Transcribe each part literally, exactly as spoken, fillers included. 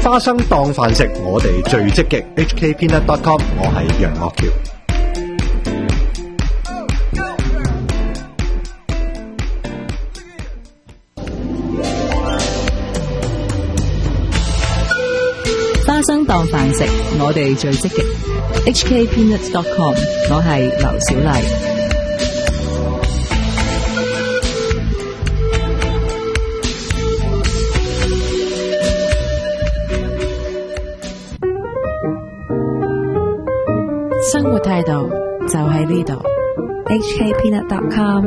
花生當飯食，我哋最積極。H K Peanut dot com， 我係楊岳橋。 花生當飯食，我哋最積極。H K Peanut dot com， 我係劉小麗。生活態度就喺呢度。H K Peanut dot com。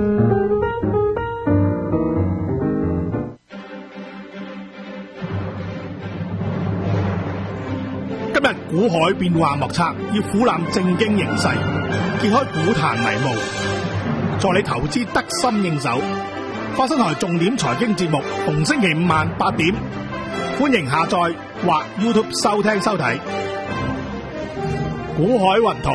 今日股海變幻莫測，要俯覽正經形勢，揭開股壇迷霧，助你投資得心應手。花生台重點財經節目，逢星期五晚八點，歡迎下載或 YouTube 收聽收睇。股海雲圖，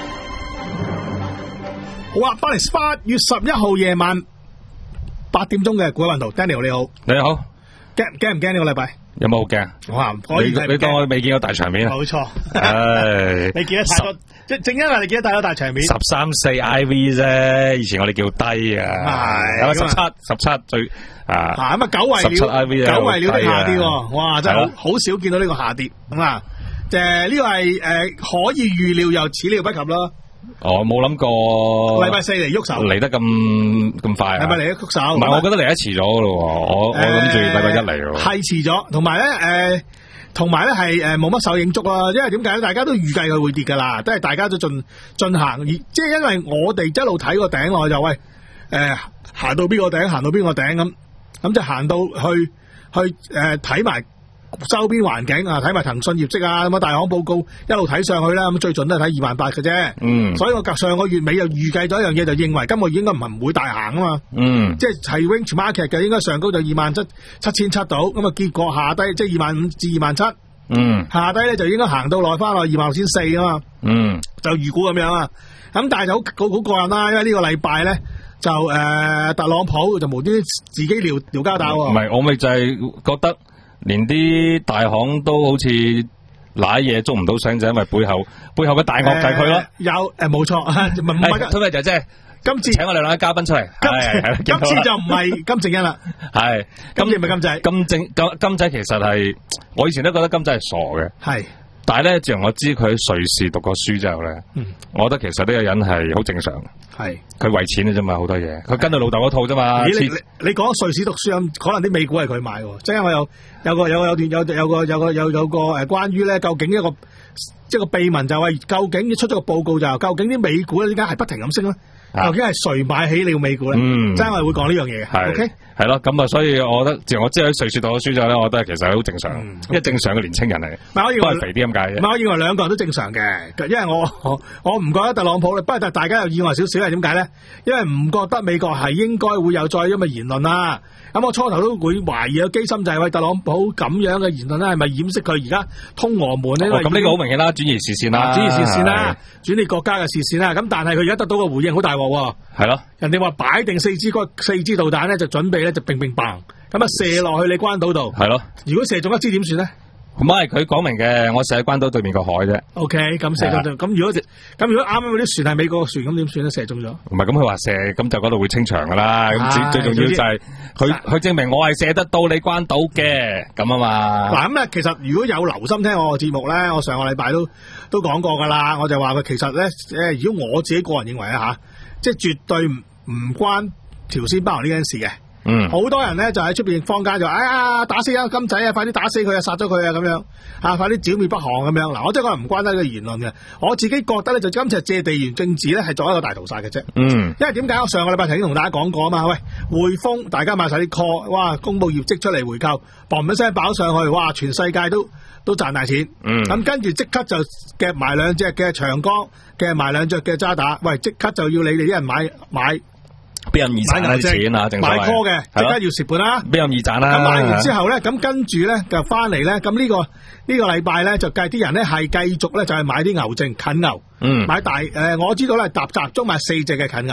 好啊！翻嚟八月十一號夜晚八點鐘嘅股海雲圖 ，Daniel 你好， 你好， 驚驚唔驚呢個禮拜？ 有冇好驚？ 哇！可以你當我未見過大場面啊？ 冇錯， 唉， 你見得太多，正正因為你見得太多大場面。 十三四 I V 啫，以前我哋叫低啊， 係有十七十七最啊， 咁啊九為十七 I V 料，九為料的下跌，哇！真係好係好少見到呢個下跌咁啊！誒呢個係誒可以預料又始料不及啦。 我冇諗過禮拜四嚟喐手， 嚟得咁咁快啊！ 禮拜嚟喐手， 唔係，我覺得嚟得遲咗咯。我我諗住禮拜一嚟咯， 係遲咗，同埋咧誒，同埋咧係誒冇乜手影足啦。因為點解咧？大家都預計佢會跌噶啦，都係大家都進進行，而即係因為我哋一路睇個頂落就喂誒行到邊個頂，行到邊個頂咁，咁就行到去去誒睇埋周邊環境啊，睇埋騰訊業績啊，咁啊大行報告一路睇上去啦，咁最盡都係睇二萬八嘅啫。嗯，所以我上個月尾就預計咗一樣嘢，就認為今個月應該唔係唔會大行啊嘛。嗯，即係係 range market 嘅，應該上高就二萬七七千七到，咁啊結果下低即係二萬五至二萬七。嗯，下低咧就應該行到落翻落二萬六千四啊嘛。嗯，就預估咁樣啊。咁但係就好好好過癮啦，因為呢個禮拜咧就誒、呃、特朗普就無端端自己撩撩交打喎。唔係，我咪就係覺得。連啲大行都好似揦嘢捉唔到聲，就因為背後背後嘅大鱷就係佢咯。 有誒，冇錯，唔係唔係， 今日就即係今次請我哋兩位嘉賓出嚟。 今今次就唔係金正恩啦，係今次唔係金仔。 金正金金仔其實係我以前都覺得金仔係傻嘅，係。但係咧，自從我知佢喺瑞士讀過書之後咧，嗯，我覺得其實呢個人係好正常嘅，係佢為錢嘅啫嘛，好多嘢，佢跟到老豆嗰套啫嘛。 你你講瑞士讀書咁，可能啲美股係佢買嘅，即係因為有有個有個有段有有個有個有有個誒，關於咧究竟一個即係個秘聞就係究竟出咗個報告就係究竟啲美股咧點解係不停咁升咧？究竟係誰買起了美股咧？嗯，真係會講呢樣嘢嘅。OK，係咯，咁啊，所以我覺得，自從我知喺瑞士讀咗書之後咧，我覺得其實係好正常，因為正常嘅年青人嚟，都係肥啲咁解嘅。唔係，我認為兩個人都正常嘅，因為我我我唔覺得特朗普，不過但大家又意外少少係點解咧？因為唔覺得美國係應該會有再咁嘅言論啦。咁我初頭都會懷疑有機心就係喂特朗普咁樣嘅言論咧，係咪掩飾佢而家通俄門呢？ 咁呢個好明顯啦，轉移視線啦， 轉移視線啦，轉移國家嘅視線啦。咁但係佢而家得到個回應好大鑊喎，係咯，人哋話擺定四支四支導彈咧，就準備咧就乒乒乓咁啊射落去你關島度，係咯。如果射中一支點算咧？ 唔係佢講明嘅，我射喺關島對面個海啫。O K， 咁射中咗，咁如果咁如果啱啱嗰啲船係美國船，咁點算咧？射中咗？ 唔係咁佢話射，咁就嗰度會清場噶啦。咁最最重要就係佢佢證明我係射得到你關島嘅，咁啊嘛。嗱咁啊，其實如果有留心聽我個節目咧，我上個禮拜都都講過噶啦。我就話佢其實咧，誒，如果我自己個人認為啊吓，即係絕對唔唔關朝鮮包圍呢件事嘅。嗯，好多人咧就喺出邊坊間就哎呀打死啊金仔啊，快啲打死佢啊，殺咗佢啊咁樣啊，快啲剿滅北韓咁樣。嗱，我真係覺得唔關得呢個言論嘅，我自己覺得咧就今次係借地緣政治咧係做一個大屠殺嘅啫。嗯，因為點解我上個禮拜曾經同大家講過啊嘛，喂，匯豐大家買晒啲 call， 哇，公布業績出嚟回購，嘣一聲爆上去，哇，全世界都都賺大錢。嗯，咁跟住即刻就夾埋兩隻嘅長江，夾埋兩隻嘅渣打，喂，即刻就要你哋啲人買買。 邊有易賺啲錢啊？ 買 call 嘅，即刻要蝕本啦。 邊有易賺啦？ 咁買完之後咧，咁跟住咧就翻嚟咧，咁呢、這個呢、這個禮拜咧就計啲人咧係繼續咧就係買啲牛證近牛，嗯，買大誒、呃，我知道咧集集中買四隻嘅近牛，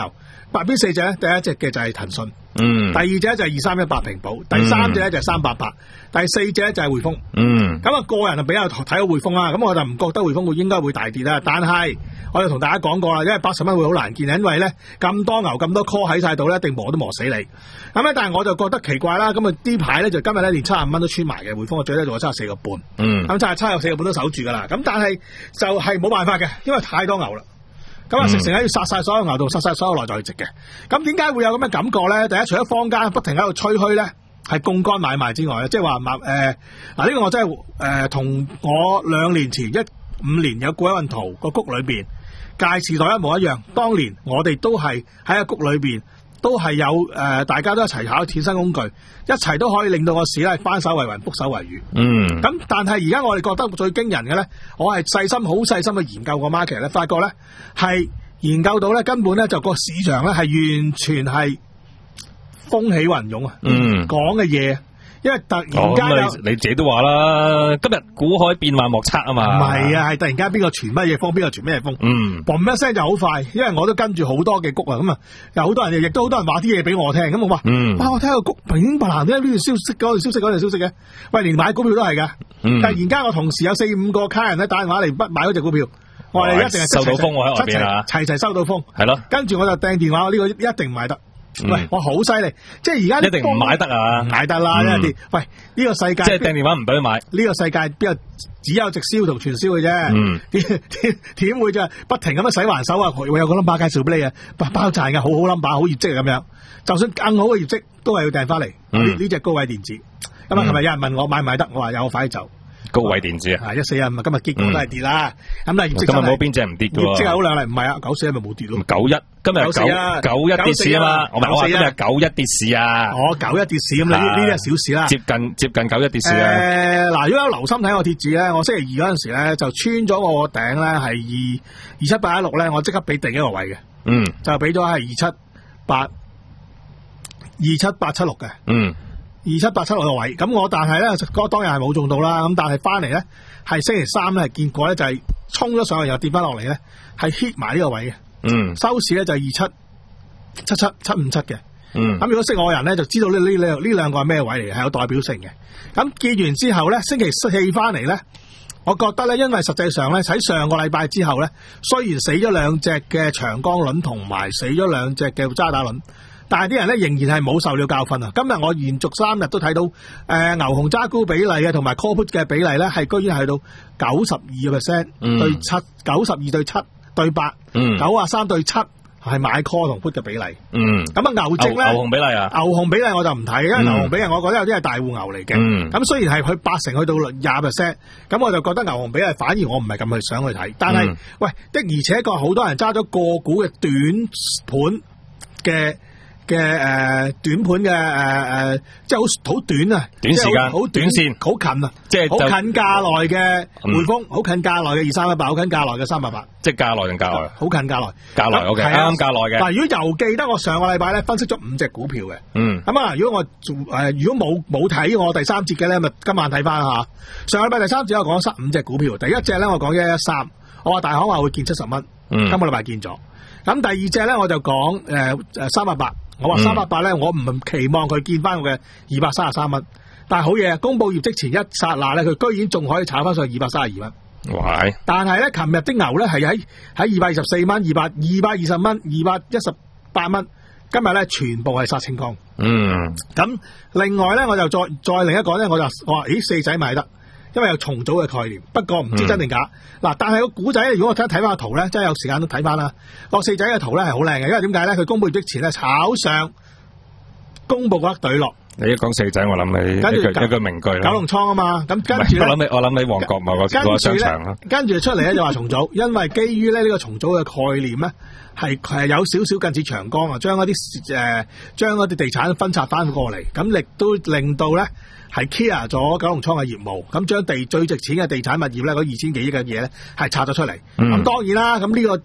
白邊四隻咧，第一隻嘅就係騰訊， 嗯， 第二隻就係二三一八平保，第三隻咧就係三八八，第四隻咧就係匯豐。 嗯， 咁啊，個人就比較睇好匯豐啦，咁我就唔覺得匯豐會應該會大跌啦。但係我就同大家講過啦，因為八十蚊會好難見，因為咧咁多牛咁多 call 喺晒度咧，一定磨都磨死你。咁咧，但係我就覺得奇怪啦。咁啊，呢排咧就今日咧連七十五蚊都穿埋嘅匯豐，我最低做咗七十四個半。 嗯， 咁就係七十四個半都守住噶啦。咁但係就係冇辦法嘅，因為太多牛啦。咁啊，食成日要殺晒所有牛度，殺晒所有內在值嘅。咁點解會有咁嘅感覺咧？第一，除咗坊間不停喺度吹噓咧，係槓桿買賣之外咧，即係話誒嗱呢個我真係誒同我兩年前一五年有過一運圖個谷裏邊屆時代一模一樣。當年我哋都係喺個谷裏邊，都係有誒、呃，大家都一齊考衍生工具，一齊都可以令到個市咧翻手為雲，覆手為雨。 嗯。 咁但係而家我哋覺得最驚人嘅咧，我係細心好細心去研究個 market 咧，發覺咧係研究到咧根本咧就個市場咧係完全係風起雲湧啊！ 嗯， 講嘅嘢，因為突然間哦、你，你自己都話啦，今日股海變幻莫測啊嘛。 唔係啊，係突然間邊個傳乜嘢風，邊個傳咩嘢風。 嗯， 嘣一聲就好快，因為我都跟住好多嘅谷啊，咁啊有好多人亦都好多人話啲嘢俾我聽，咁我話， 嗯， 哇我睇下個谷平平白藍，點解呢條消息嗰條消息嗰條消息嘅？喂，連買股票都係噶。 嗯， 突然間我同時有四五個客人咧打電話嚟不買嗰隻股票，我哋一定係收到風喎喺外邊啊， 齊齊收到風， 係咯。 跟住我就掟電話，呢、這個一定唔買得。 嗯、 喂，我好犀利，即係而家一定唔買得啊， 唔買得啦，因為啲喂呢、這個世界即係掟電話唔俾佢買， 呢、這個世界邊有只有直銷同傳銷嘅啫， 嗯， 點點點會就不停咁樣洗還手啊？我有個 number 介紹俾你啊，包包賺嘅好好 number 好業績咁樣，就算更好嘅業績都係要掟翻嚟。呢呢隻高位電子，咁啊，琴日有人問我買唔買得，我話有，我快啲走。 高位電子啊， 一四一五啊，今日結果都係跌啦。咁但係業績今日冇邊隻唔跌嘅喎， 業績係好靚麗，唔係啊，九四一咪冇跌咯。 九一今日九九一跌市啊嘛，我咪我話今日九一跌市啊。 哦，九一跌市咁，呢呢啲係小事啦。 接近接近九一跌市啊。 誒，嗱，如果有留心睇我貼紙咧，我星期二嗰陣時咧就穿咗我個頂咧係二二七八一六咧，我即刻俾定一個位嘅。 嗯， 就俾咗係二七八二七八七六嘅。嗯。二七八七六個位，咁我但係咧，嗰當日係冇中到啦。咁但係翻嚟咧，係星期三咧，見過咧就係衝咗上去又跌翻落嚟咧，係 hit 埋呢個位嘅。嗯，收市咧就係二七七七七五七嘅。嗯，咁如果識我嘅人咧，就知道呢呢兩呢兩個係咩位嚟嘅，係有代表性嘅。咁見完之後咧，星期四翻嚟咧，我覺得咧，因為實際上咧喺上個禮拜之後咧，雖然死咗兩隻嘅長江輪同埋死咗兩隻嘅渣打輪。但係啲人咧仍然係冇受了教訓啊！今日我連續三日都睇到誒、呃、牛熊揸沽比例嘅同埋 call put 嘅比例咧，係居然係到九十二個 percent 對七，九十二對七對八，九啊三對七係買 call 同 put 嘅比例。嗯，咁啊牛證咧牛熊比例啊， 牛熊比例我就唔睇，因為牛熊比例我覺得有啲係大戶牛嚟嘅。咁、嗯、雖然係佢八成去到廿 percent，咁我就覺得牛熊比例反而我唔係咁去想去睇。但係、嗯、喂的而且確好多人揸咗個股嘅短盤嘅。嘅誒、呃、短盤嘅誒誒，即係好好短啊！ 短時間， 好短，短線，好近啊！ 即係好近價內嘅匯豐，好、嗯、近價內嘅二三一八，好近價內嘅三八八， 即係價內定價外？好近價內， 價內 OK，啱啱價內嘅。 嗱，如果又記得我上個禮拜咧分析咗五隻股票嘅，嗯，咁啊，如果我誒、呃、如果冇冇睇我第三節嘅咧，咪今晚睇翻下。上個禮拜第三節我講咗十五隻股票，第一隻咧我講一一三，我話大行話會見七十蚊，嗯，今個禮拜見咗。咁第二隻咧我就講誒誒三八八。我話三百八咧，我唔期望佢見翻我嘅二百三十三蚊，但係好嘢，公布業績前一剎那咧，佢居然仲可以炒翻上二百三十二蚊。喂！但係咧，琴日啲牛咧係喺喺二百二十四蚊、二百二百二十蚊、二百一十八蚊，今日咧全部係殺清光。嗯。咁另外咧，我就再再另一個咧，我就我話咦四仔買得。因為有重組嘅概念，不過唔知真定假。嗱、嗯，但係個股仔，如果我睇睇翻個圖咧，真係有時間都睇翻啦。個四仔嘅圖咧係好靚嘅，因為點解咧？佢公布業績前咧炒上，公布嗰一隊落。你一講四仔，我諗起一句一句名句啦。九龍倉啊嘛，咁跟住我諗起我諗起旺角某個某個商場啦。跟住出嚟咧就話重組，因為基於咧呢個重組嘅概念咧係係有少少近似長江啊，將一啲誒將一啲地產分拆翻過嚟，咁亦都令到咧。係 clear 咗九龍倉嘅業務，咁將地最值錢嘅地產物業咧，嗰二千幾億嘅嘢咧，係拆咗出嚟。咁、嗯、當然啦，咁呢個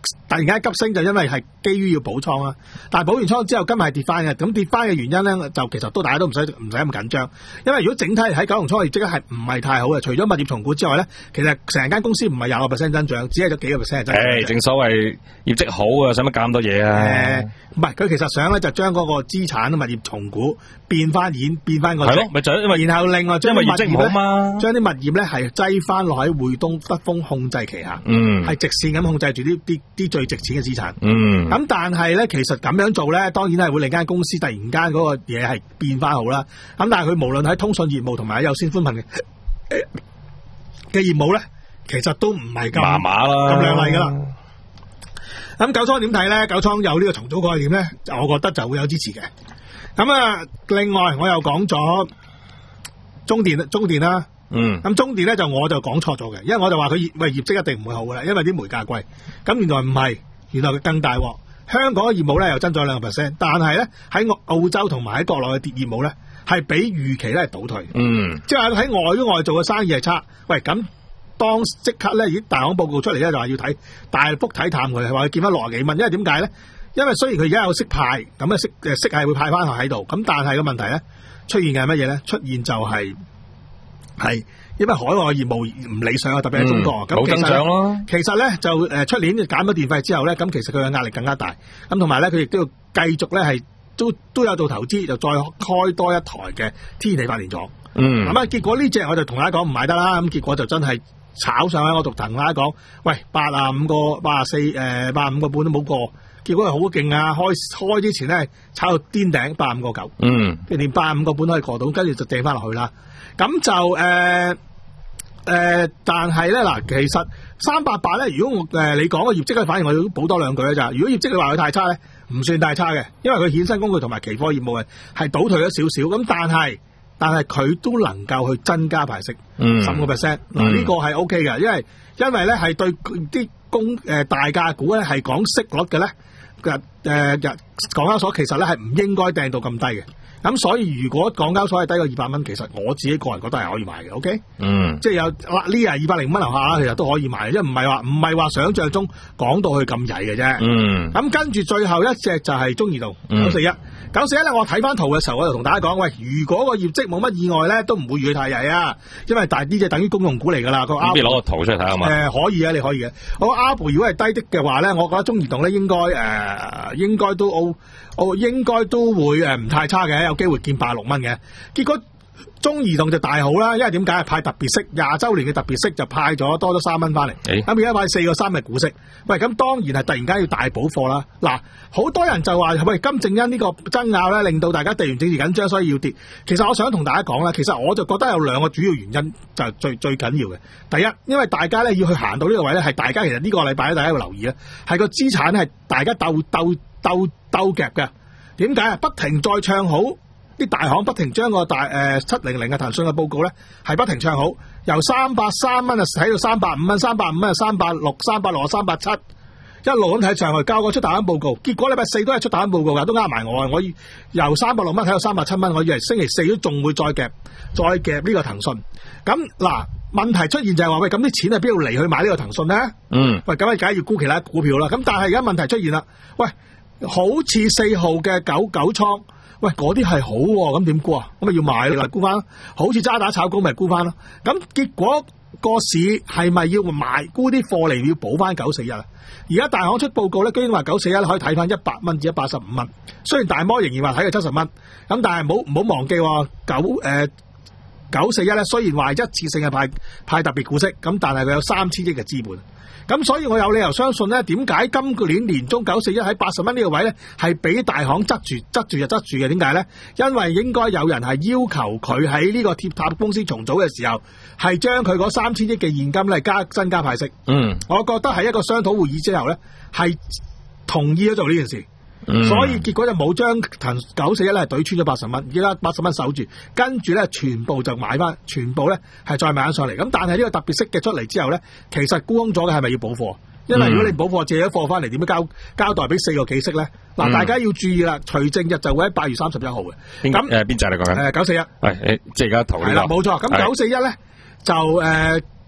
突然間急升，就因為係基於要補倉啦。但係補完倉之後，今日係跌翻嘅。咁跌翻嘅原因咧，就其實都大家都唔使唔使咁緊張。因為如果整體喺九龍倉業績係唔係太好嘅，除咗物業重估之外咧，其實成間公司唔係廿個 percent 增長，只係咗幾個 percent 增長。 誒，正所謂業績好啊，使乜搞咁多嘢啊？ 誒，唔係，佢其實想咧就將嗰個資產物業重估變翻現，變翻個係咯，咪就因為然後另外將啲因為業績唔好嘛， 將啲物業咧係擠翻落喺匯東北豐控制旗下， 嗯， 係直線咁控制住啲啲啲最值錢嘅資產。 嗯， 咁但係咧，其實咁樣做咧，當然係會令間公司突然間嗰個嘢係變翻好啦。咁但係佢無論喺通訊業務同埋喺有線寬頻嘅嘅業務咧，其實都唔係咁麻麻啦， 咁亮麗噶啦。咁九倉點睇咧？九倉有呢個重組概念咧，我覺得就會有支持嘅。咁啊，另外我又講咗中電中電啦。 嗯， 咁中電咧就我就講錯咗嘅，因為我就話佢業喂業績一定唔會好噶啦，因為啲煤價貴。咁原來唔係，原來佢更大鑊。香港嘅業務咧又增長兩個 percent，但係咧喺澳洲同埋喺國內嘅業務咧係比預期咧係倒退。 嗯， 即係喺外都外做嘅生意係差。喂，咁當即刻咧，咦大行報告出嚟咧就話要睇大幅睇淡佢，係話佢見翻六十幾蚊。因為點解咧？因為雖然佢而家有息派，咁嘅息誒息係會派翻喺度，咁但係個問題咧出現嘅係乜嘢咧？出現就係、是。係，因為海外業務唔理想啊，特別係中國。咁、嗯、 冇增長咯。 其實咧就誒出年減咗電費之後咧，咁其實佢嘅壓力更加大。咁同埋咧，佢亦都要繼續咧係都都有做投資，就再開多一台嘅天然氣發電廠。嗯。咁啊，結果呢隻我就同大家講唔買得啦。咁結果就真係炒上去，我同大家講，喂，八啊五個、八啊四誒、八啊五個半都冇過。結果係好勁啊！開開之前咧炒到癲頂，八啊五個九。嗯。連八啊五個半都可以過到，跟住就掟翻落去啦。咁就誒誒、呃呃，但係咧嗱，其實三八八咧，如果我誒、呃、你講個業績嘅反應，我要補多兩句咧就係，如果業績你話佢太差咧，唔算太差嘅，因為佢衍生工具同埋期貨業務係係倒退咗少少，咁但係但係佢都能夠去增加派息，十五個 percent， 嗱呢個係 O K 嘅，因為因為咧係對啲公誒大價股咧係講息率嘅咧，誒、呃、誒港交所其實咧係唔應該掟到咁低嘅。咁所以如果港交所係低過二百蚊，其實我自己個人覺得係可以買嘅 ，OK？嗯，即係有呢啊二百零蚊樓下啦，其實都可以買，因為唔係話唔係話想象中講到佢咁曳嘅啫。嗯，咁跟住最後一隻就係中移動九四一，九四一咧，我睇翻圖嘅時候，我就同大家講，喂，如果個業績冇乜意外咧，都唔會預佢太曳啊，因為大呢隻等於公用股嚟噶啦。個阿，你攞個圖出嚟睇下嘛？誒、呃，可以啊，你可以嘅。我阿布如果係低的嘅話咧，我覺得中移動咧應該誒、呃、應該都 O。我應該都會誒唔太差嘅，有機會見八十六蚊嘅。結果中移動就大好啦，因為點解派特別息廿週年嘅特別息就派咗多咗三蚊翻嚟，咁而家派四個三嘅股息。喂，咁當然係突然間要大補貨啦。嗱，好多人就話喂金正恩呢個爭拗咧，令到大家地緣政治緊張，所以要跌。其實我想同大家講啦，其實我就覺得有兩個主要原因就係最最緊要嘅。第一，因為大家咧要去行到呢個位咧，係大家其實呢個禮拜咧，大家要留意咧，係個資產係大家鬥鬥鬥鬥夾嘅。點解啊？不停再唱好，啲大行不停將個大誒七零零嘅騰訊嘅報告咧，係不停唱好，由三百三蚊啊睇到三百五蚊，三百五蚊啊三百六，三百六啊三百七，一路咁睇上去，交個出大行報告，結果禮拜四都係出大行報告噶，都呃埋我啊！我由三百六蚊睇到三百七蚊，我以為星期四都仲會再夾，再夾呢個騰訊。咁嗱，問題出現就係話喂，咁啲錢係邊度嚟去買呢個騰訊咧？嗯，喂，咁啊，梗係要沽其他股票啦。咁但係而家問題出現啦，喂。好似四號嘅九九倉，喂嗰啲係好喎，咁點沽啊？咁咪要買啦，沽翻。好似渣打炒高咪沽翻咯。咁結果個市係咪要買沽啲貨嚟要補翻九四一啊？而家大行出報告咧，居然話九四一可以睇翻一百蚊至一百十五蚊。雖然大摩仍然話睇佢七十蚊，咁但係唔好唔好忘記喎，九誒九四一咧，雖然話一次性嘅派派特別股息，咁但係佢有三千億嘅資本。咁所以我有理由相信咧，點解今個年年中九四一喺八十蚊呢個位咧，係俾大行執住執住就執住嘅？點解咧？因為應該有人係要求佢喺呢個鐵塔公司重組嘅時候，係將佢嗰三千億嘅現金咧加增加派息。嗯，我覺得係一個商討會議之後咧，係同意咗做呢件事。嗯、所以結果就冇將騰九四一咧懟穿咗八十蚊，而家八十蚊守住，跟住咧全部就買翻，全部咧係再買翻上嚟。咁但係呢個特別息嘅出嚟之後咧，其實沽空咗嘅係咪要補貨？因為如果你補貨借咗貨翻嚟，點樣交交代俾四個幾息咧？嗱、嗯，大家要注意啦，除正日就會喺八月三十一號嘅。咁誒邊隻嚟講緊？誒九四一。喂，誒即係而家投呢個。係啦，冇錯。咁九四一咧就誒。呃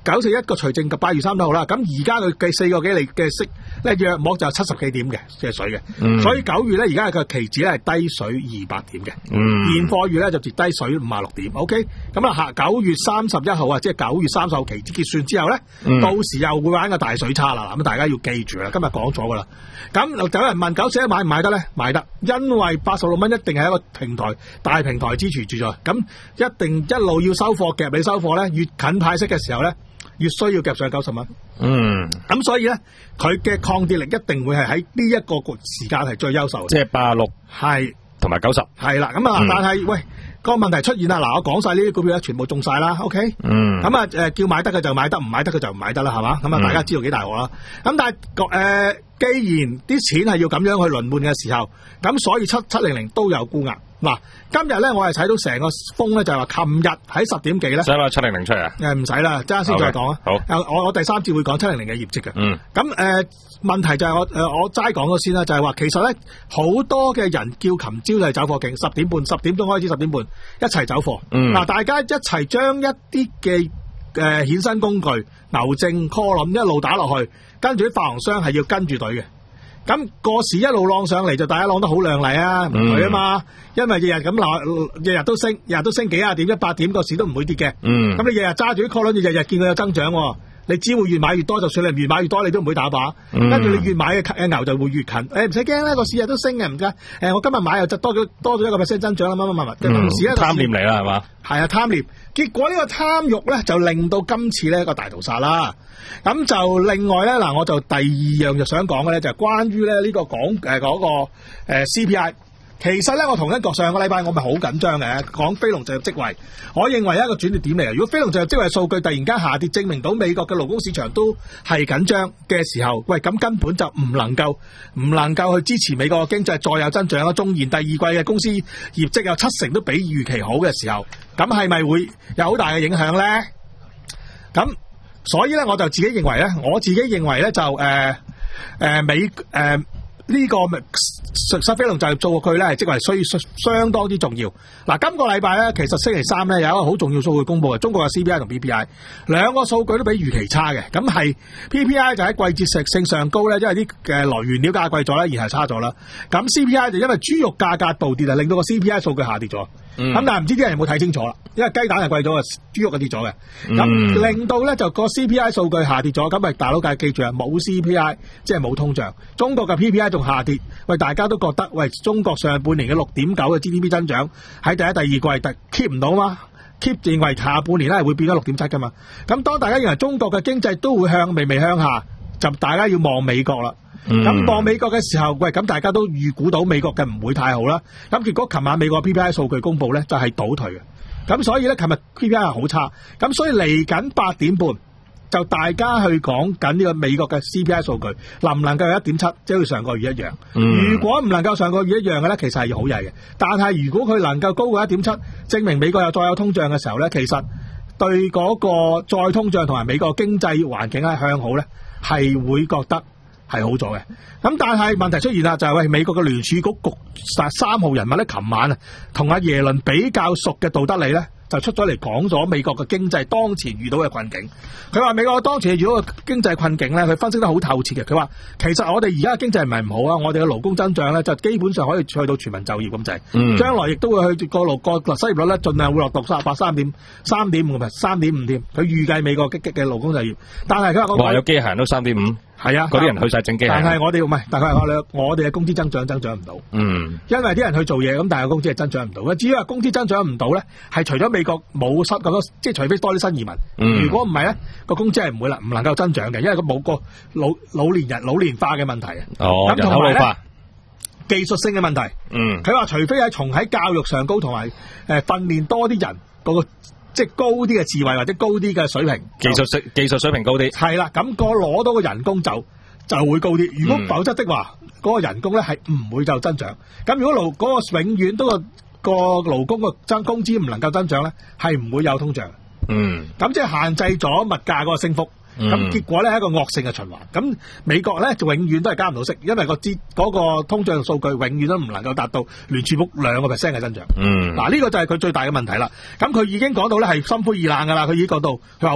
九四一個除淨及八月三十號啦，咁而家佢計四個幾厘嘅息咧，約莫就七十幾點嘅嘅水嘅， 嗯、 所以九月咧而家個期指咧係低水二百點嘅， 嗯、 現貨月咧就跌低水五十六點。OK， 咁啊下九月三十一號啊，即係九月三十號期指結算之後咧，嗯、到時又會玩個大水差啦。咁大家要記住啦，今日講咗噶啦。咁有人問九四一買唔買得咧？買得，因為八十六蚊一定係一個平台大平台支持住咗，咁一定一路要收貨夾你收貨咧，越近派息嘅時候咧，越需要夾上九十蚊。嗯，咁所以咧，佢嘅抗跌力一定會係喺呢一個時間係最優秀嘅。 即係八六係同埋九十係啦。咁啊，嗯、但係喂、個問題出現啦。嗱，我講晒呢啲股票咧，全部中晒啦。OK，嗯，咁啊誒，叫買得嘅就買得，唔買得嘅就唔買得啦，係嘛？咁啊，大家知道幾大鑊啦。咁、嗯、但係誒、呃，既然啲錢係要咁樣去輪換嘅時候，咁所以七七零零都有沽壓。嗱，今日咧我係睇到成個風咧，就係話琴日喺十點幾咧， 使唔使七零零出啊？ 誒唔使啦，陣間先再講啊。 Okay, 好， 我我第三節會講七零零嘅業績嘅。嗯，咁誒、呃、問題就係我誒、呃、我齋講咗先啦，就係、是、話其實咧好多嘅人叫琴朝就係走貨勁，十點半十點鐘開始十點半一齊走貨。嗯，嗱大家一齊將一啲嘅誒衍生工具牛證 call 一路打落去，跟住啲發行商係要跟住隊嘅。咁個市一路浪上嚟就大家浪得好靚麗啊，唔會啊嘛，因為日日咁鬧，日日都升，日日都升幾廿點、一百點，個市都唔會跌嘅。嗯，咁你日日揸住啲 call 輪，日日見佢有增長，你只會越買越多，就算你越買越多，你都唔會打靶。跟住、嗯、你越買嘅牛就會越近。誒唔使驚啦，個市日都升嘅，唔該。誒我今日買又就多咗多咗一個 percent 增長啦，乜乜乜乜。同時咧， 貪念嚟啦，係嘛？ 係啊，貪念。結果呢個貪慾咧，就令到今次呢一個大屠殺啦。咁就另外咧嗱，我就第二樣就想講嘅咧，就係關於咧呢個講誒嗰個誒 C P I。其實咧，我同一個上個禮拜我咪好緊張嘅，講非農就業職位，我認為一個轉捩點嚟嘅。如果非農就業職位數據突然間下跌，證明到美國嘅勞工市場都係緊張嘅時候，喂，咁根本就唔能夠唔能夠去支持美國嘅經濟再有增長啦。縱然第二季嘅公司業績有七成都比預期好嘅時候，咁係咪會有好大嘅影響咧？咁所以咧，我就自己認為咧，我自己認為咧就誒誒、呃呃、美誒。呃呢、這個咪實實非農就業數據咧，係職位需要相當之重要。嗱，今個禮拜咧，其實星期三咧有一個好重要數據公布嘅，中國嘅 C P I 同 P P I 兩個數據都比預期差嘅。咁係 P P I 就喺季節性上高咧，因為啲嘅來源料價貴咗咧，而係差咗啦。咁 C P I 就因為豬肉價格暴跌啊，令到個 C P I 數據下跌咗。咁、嗯、但係唔知啲人有冇睇清楚啦？因為雞蛋係貴咗啊，豬肉係跌咗嘅。咁、嗯、令到咧就個 C P I 數據下跌咗。咁咪大佬計記住啊，冇 C P I 即係冇通脹。中國嘅 P P I 仲下跌，喂，大家都覺得喂，中國上半年嘅六點九嘅 G D P 增長喺第一、第二季特 keep 唔到嘛 ，keep 認為下半年咧係會變咗六點七噶嘛。咁當大家認為中國嘅經濟都會向微微向下，就大家要望美國啦。咁望、嗯、美國嘅時候，喂，咁大家都預估到美國嘅唔會太好啦。咁結果琴晚美國 P P I 數據公布咧，就係、是、倒退嘅。咁所以咧，琴日 P P I 係好差。咁所以嚟緊八點半。就大家去講緊呢個美國嘅 C P I 數據能唔能夠有一點七，即係上個月一樣。嗯、如果唔能夠上個月一樣嘅咧，其實係好曳嘅。但係如果佢能夠高過一點七，證明美國又再有通脹嘅時候咧，其實對嗰個再通脹同埋美國經濟環境係向好咧，係會覺得係好咗嘅。咁但係問題出現啦，就係、是、喂美國嘅聯儲局局三號人物咧，琴晚啊同阿耶倫比較熟嘅杜德利咧，就出咗嚟講咗美國嘅經濟當前遇到嘅困境。佢話美國當前遇到嘅經濟困境咧，佢分析得好透徹嘅。佢話其實我哋而家嘅經濟唔係唔好啊，我哋嘅勞工增長咧就基本上可以去到全民就業咁滯。嗯，將來亦都會去個勞個失業率咧，盡量會落到三十八、三點三點五，唔係三點五添。佢預計美國嘅嘅勞工就業，但係佢話我話有機械人都三點五，係啊，嗰啲人去晒整機械人。但係我哋唔係，但係我哋我哋嘅工資增長增長唔到。嗯，因為啲人去做嘢咁，但係工資係增長唔到。至於話工資增長唔到咧，係除咗美國冇失咁多，即係除非多啲新移民。嗯、如果唔係咧，個工資係唔會啦，唔能夠增長嘅，因為佢冇個老老年人老年化嘅問題啊。哦，咁同埋咧技術性嘅問題。嗯，佢話除非係從喺教育上高，同埋誒訓練多啲人嗰個即係高啲嘅智慧或者高啲嘅水平，技術水技術水平高啲。係啦，咁、那個攞到個人工就就會高啲。如果否則的話，嗰、嗯、個人工咧係唔會就增長。咁如果勞嗰、那個永遠都個個勞工個增工資唔能夠增長咧，係唔會有通脹。嗯，咁即係限制咗物價嗰個升幅，咁、嗯、結果咧係一個惡性嘅循環。咁美國咧就永遠都係加唔到息，因為個資嗰個通脹數據永遠都唔能夠達到聯儲局兩個 percent 嘅增長。嗯，嗱呢、這個就係佢最大嘅問題啦。咁佢已經講到咧係心灰意冷噶啦，佢已經講到，佢話喂，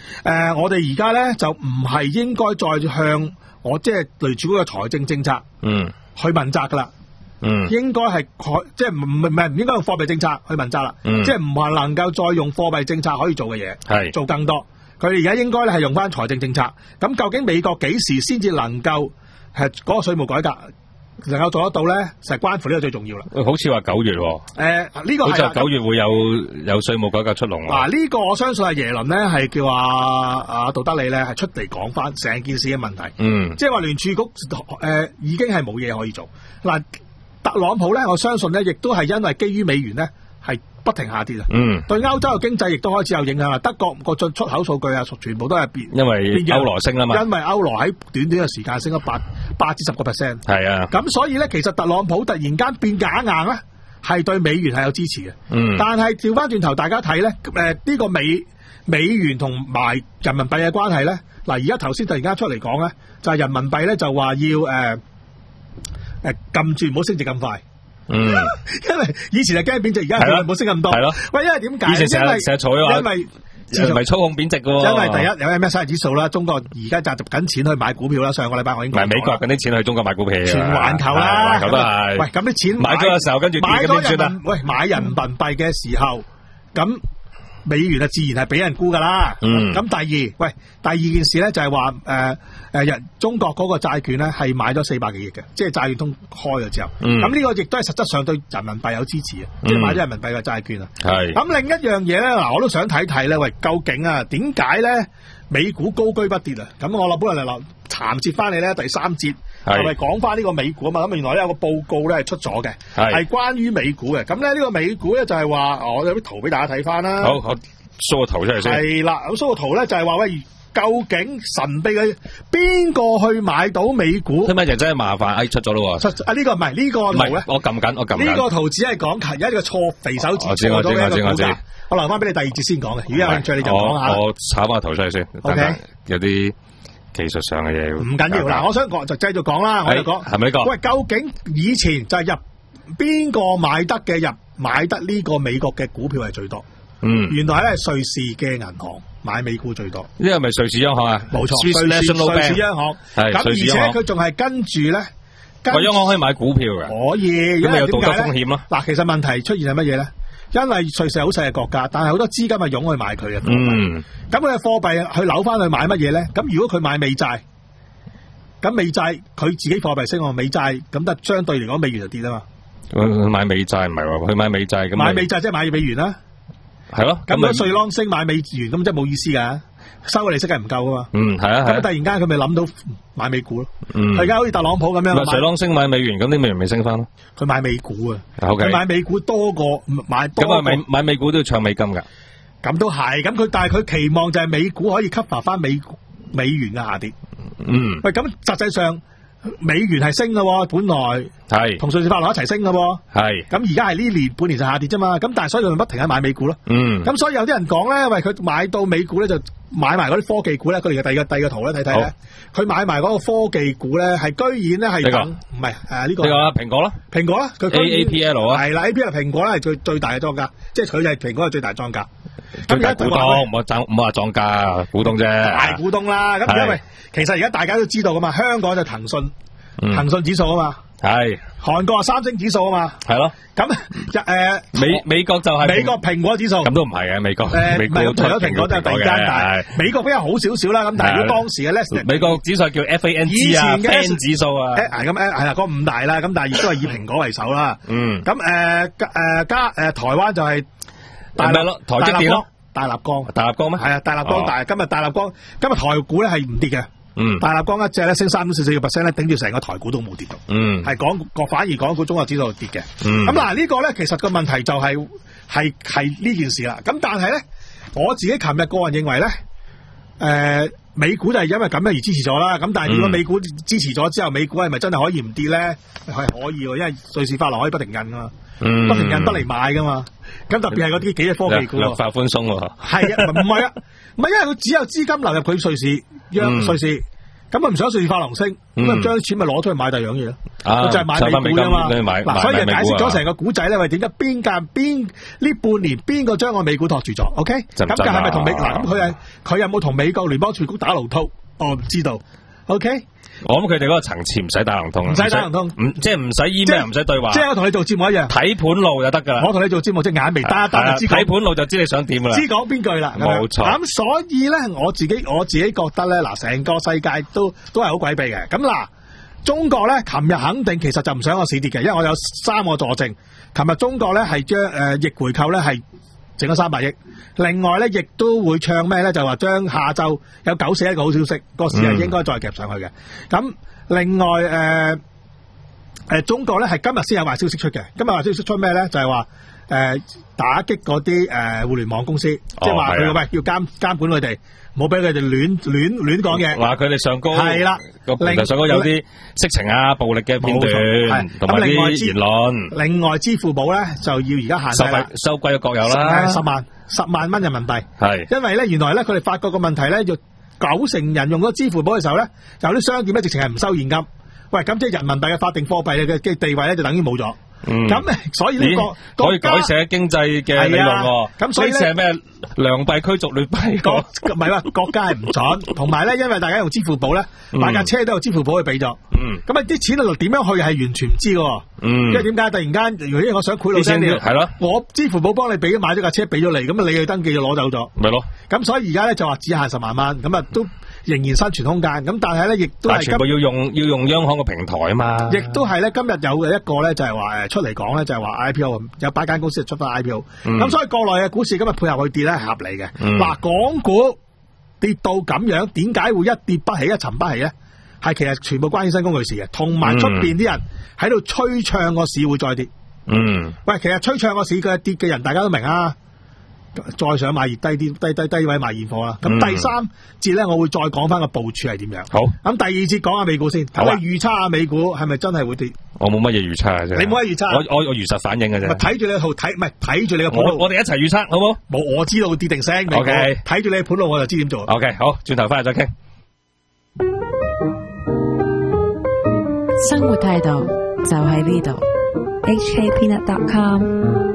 呃，我哋而家咧就唔係應該再向我即係類似嗰個財政政策，嗯，去問責噶啦，嗯，應該係即係唔唔唔係唔應該用貨幣政策去問責啦，嗯，即係唔係能夠再用貨幣政策可以做嘅嘢，係做更多。佢哋而家應該咧係用翻財政政策。咁究竟美國幾時先至能夠係嗰個稅務改革能夠做得到咧？就係關乎呢個最重要啦。 好似話九月，誒、 呃、呢、這個係好似九月會有有稅務改革出籠。 嗱，呢個我相信係耶倫咧係叫阿阿杜德利咧係出嚟講翻成件事嘅問題。嗯，即係話聯儲局誒、呃、已經係冇嘢可以做。嗱，特朗普咧，我相信咧亦都係因為基於美元咧係不停下跌啊。嗯，對歐洲嘅經濟亦都開始有影響啦。德國個進出口數據啊，全部都係變，因為歐羅升啊嘛。因為歐羅喺短短嘅時間升咗八八至十個 percent。係啊，咁所以咧，其實特朗普突然間變假硬咧，係對美元係有支持嘅。嗯，但係調翻轉頭，大家睇咧，誒、呃、呢、這個美美元同埋人民幣嘅關係咧，嗱而家頭先突然間出嚟講咧，就係、是、人民幣咧就話要誒誒撳住唔好升值咁快。嗯，因為以前係驚貶值，而家唔好升咁多。係咯，喂，因為點解？以前成日成日嘈嘅話，因為唔係操控貶值嘅喎。因為第一有 M S C I 指數啦，中國而家集集緊錢去買股票啦。上個禮拜我已經唔係美國緊啲錢去中國買股票，全環球啦，咁都係。喂，咁啲錢買咗嘅時候，跟住買咗人民，喂買人民幣嘅時候，咁美元啊自然係俾人沽噶啦。嗯，咁第二，喂，第二件事咧就係話誒誒人中國嗰個債券咧係買咗四百幾億嘅，即係債券通開咗之後。嗯，咁呢個亦都係實質上對人民幣有支持嘅，即係買咗人民幣嘅債券啊。係。咁另一樣嘢咧，嗱我都想睇睇咧，喂，究竟啊點解咧美股高居不跌啊？咁我諗本來嚟談接翻嚟咧第三節係咪講翻呢個美股啊嘛？咁原來咧有個報告咧係出咗嘅，係關於美股嘅。咁咧呢個美股咧就係話，我有啲圖俾大家睇翻啦。好，我 show 個圖出嚟先。係啦，咁 show 個圖咧就係話喂，究竟神秘嘅邊個去買到美股？今日就真係麻煩，哎出咗咯喎。出啊呢、這個唔係呢個圖咧，我撳緊，我撳緊。呢、這個圖只係講而家呢個錯肥手指錯咗呢個股價。我留翻俾你第二節先講嘅，如果有興趣你就講下。我炒翻個圖出嚟先。O、okay? K， 有啲技術上嘅嘢。唔緊要，嗱，我想講就繼續講啦，我就講係咪呢個？喂，究竟以前就係入邊個買得嘅入買得呢個美國嘅股票係最多？嗯，原來咧瑞士嘅銀行買美股最多。呢個係咪瑞士央行啊？冇錯，瑞士瑞士央行係。咁而且佢仲係跟住咧，個央行可以買股票嘅。可以，咁咪有道德風險咯？嗱，其實問題出現係乜嘢咧？因為瑞士係好細嘅國家，但係好多資金係湧去買佢嘅貨幣。咁佢嘅貨幣去扭翻去買乜嘢咧？咁如果佢買美債，咁美債佢自己貨幣升，我美債咁得相對嚟講美元就跌啊嘛。佢買美債唔係喎，佢買美債咁。買美債即係買美元啦。係咯。咁如果瑞郎升買美元，咁即係冇意思噶。收嘅利息係唔夠噶嘛？嗯，係啊。咁突然間佢咪諗到買美股咯？嗯，而家好似特朗普咁樣，瑞郎升買美元，咁啲美元咪升翻咯？佢買美股啊，佢、okay. 買美股多過買多過。咁啊，買買美股都要唱美金噶？咁都係，咁佢但係佢期望就係美股可以 cover 翻美美元嘅下跌。嗯，喂，咁實際上美元係升嘅，本來係同瑞士法郎一齊升嘅，係。咁而家係呢年半年就下跌啫嘛，咁但係所以佢咪不停喺買美股咯。嗯，咁所以有啲人講咧，喂，佢買到美股咧就。買埋嗰啲科技股咧，佢哋嘅第二個第二個圖咧睇睇咧，佢買埋嗰個科技股咧，係居然咧係等唔係誒呢個呢個蘋果啦，蘋果啦，佢 A A P L 啊，係啦 A P L 蘋果咧係最最大嘅莊家，即係佢就係蘋果係最大莊家，最大股東，唔好爭唔好話莊家，股東啫，大股東啦。咁因為其實而家大家都知道噶嘛，香港就騰訊，騰訊指數啊嘛。係，韓國係三星指數啊嘛，係咯，咁誒、呃、美美國就係美國蘋果指數，咁都唔係嘅美國，誒美國除咗蘋果都係第二間，但係美國比較好少少啦，咁但係如果當時嘅咧，美國指數叫 F A N G 啊 ，Fan 指數啊，誒咁誒係啦，嗰五大啦，咁但係亦都係以蘋果為首啦，嗯，咁誒誒加誒台灣就係大立咯，台積電咯，大立光，大立光咩？係啊，大立光，但係今日大立光今日台股咧係唔跌嘅。嗯，大立光一隻咧升三點四四個 percent 咧，頂住成個台股都冇跌到。嗯，係講反而港股中國指數跌嘅。嗯，咁嗱呢個咧，其實個問題就係係係呢件事啦。咁但係咧，我自己琴日個人認為咧，誒、呃，美股就係因為咁樣而支持咗啦。咁但係如果美股支持咗之後，美股係咪真係可以唔跌咧？係可以，因為瑞士法郎可以不停印噶嘛，嗯、不停印不嚟買噶嘛。咁特別係嗰啲幾隻科技股，量化寬鬆喎。係啊，唔係啊，唔係因為佢只有資金流入佢瑞士，央瑞士，咁咁啊唔想瑞士法郎升，咁啊將啲錢咪攞出去買第二樣嘢咯， 啊就係買美股啊嘛。嗱，所以就解釋咗成個古仔咧，喂，點解邊間邊呢半年邊個將個美股托住咗 ？OK，咁佢係咪同美嗱？咁佢係佢有冇同美國聯邦儲局打龍通？我唔知道。OK。 我諗佢哋嗰個層次唔使打行通， 唔使打行通， 唔即係唔使 email，唔使對話， 即係我同你做節目一樣，睇盤路就得噶啦。 我同你做節目，即係眼眉單一單就知睇盤路就知你想點噶啦， 知講邊句啦。 冇錯。 咁所以咧，我自己我自己覺得咧，嗱，成個世界都都係好詭秘嘅。咁嗱，中國咧，琴日肯定其實就唔想個市跌嘅，因為我有三個佐證。琴日中國咧係將誒逆回購咧係整咗三百億，另外咧亦都會唱咩咧？就話將下晝有九四一個好消息，個市係應該再夾上去嘅。咁、嗯另外誒誒、呃，中國咧係今日先有壞消息出嘅。今日壞消息出咩咧？就係話誒打擊嗰啲誒互聯網公司，即係話佢喂要監監管佢哋，唔好俾佢哋亂亂亂講嘢。話佢哋上高係啦，個平台上高有啲色情啊、暴力嘅片段，同埋啲言論。另外支付寶咧就要而家限制啦，收貴嘅國有啦，十萬十萬蚊人民幣。係因為咧原來咧佢哋發覺個問題咧要。九成人用咗支付寶嘅時候咧，有啲商店咧直情係唔收現金。喂，咁即係人民幣嘅法定貨幣嘅嘅地位咧，就等於冇咗。嗯，咁所以呢、這個可以改寫經濟嘅理論喎。咁、啊、所以咧咩良幣驅逐劣幣？唔係啦，國家係唔準。同埋咧，因為大家用支付寶咧，買架車都有支付寶去俾咗。嗯，咁啊啲錢啊點樣去係完全唔知㗎。嗯，因為點解突然間如果我想賄賂先，係咯，我支付寶幫你俾買咗架車俾咗你，咁啊你去登記就攞走咗。咪咯。咁所以而家咧就話只限十萬蚊，咁啊都。仍然生存空間，咁但係咧，亦都係全部要用要用央行嘅平台啊嘛。亦都係咧，今日有嘅一個咧，就係話誒出嚟講咧，就係話 I P O 有八間公司出翻 I P O，咁、嗯、所以國內嘅股市今日配合去跌咧係合理嘅。嗱、嗯，港股跌到咁樣，點解會一跌不起一沉不起咧？係其實全部關衍生工具事嘅，同埋出邊啲人喺度吹唱個市會再跌。嗯，喂，其實吹唱個市嘅跌嘅人，大家都明啊。再想買熱低啲低低低位買現貨啦。咁、嗯、第三節咧，我會再講翻個部署係點樣。好。咁第二節講下美股先。好啊。預測下美股係咪真係會跌？我冇乜嘢預測啊，啫。你冇乜預測。我我我如實反應嘅啫。咪睇住你套睇，唔係睇住你個盤路。我我哋一齊預測，好冇？冇，我知道會跌定升。O K。睇住你嘅盤路，我就知點做。O K。好，轉頭翻嚟再傾。 生活態度就喺呢度。H K Peanut dot com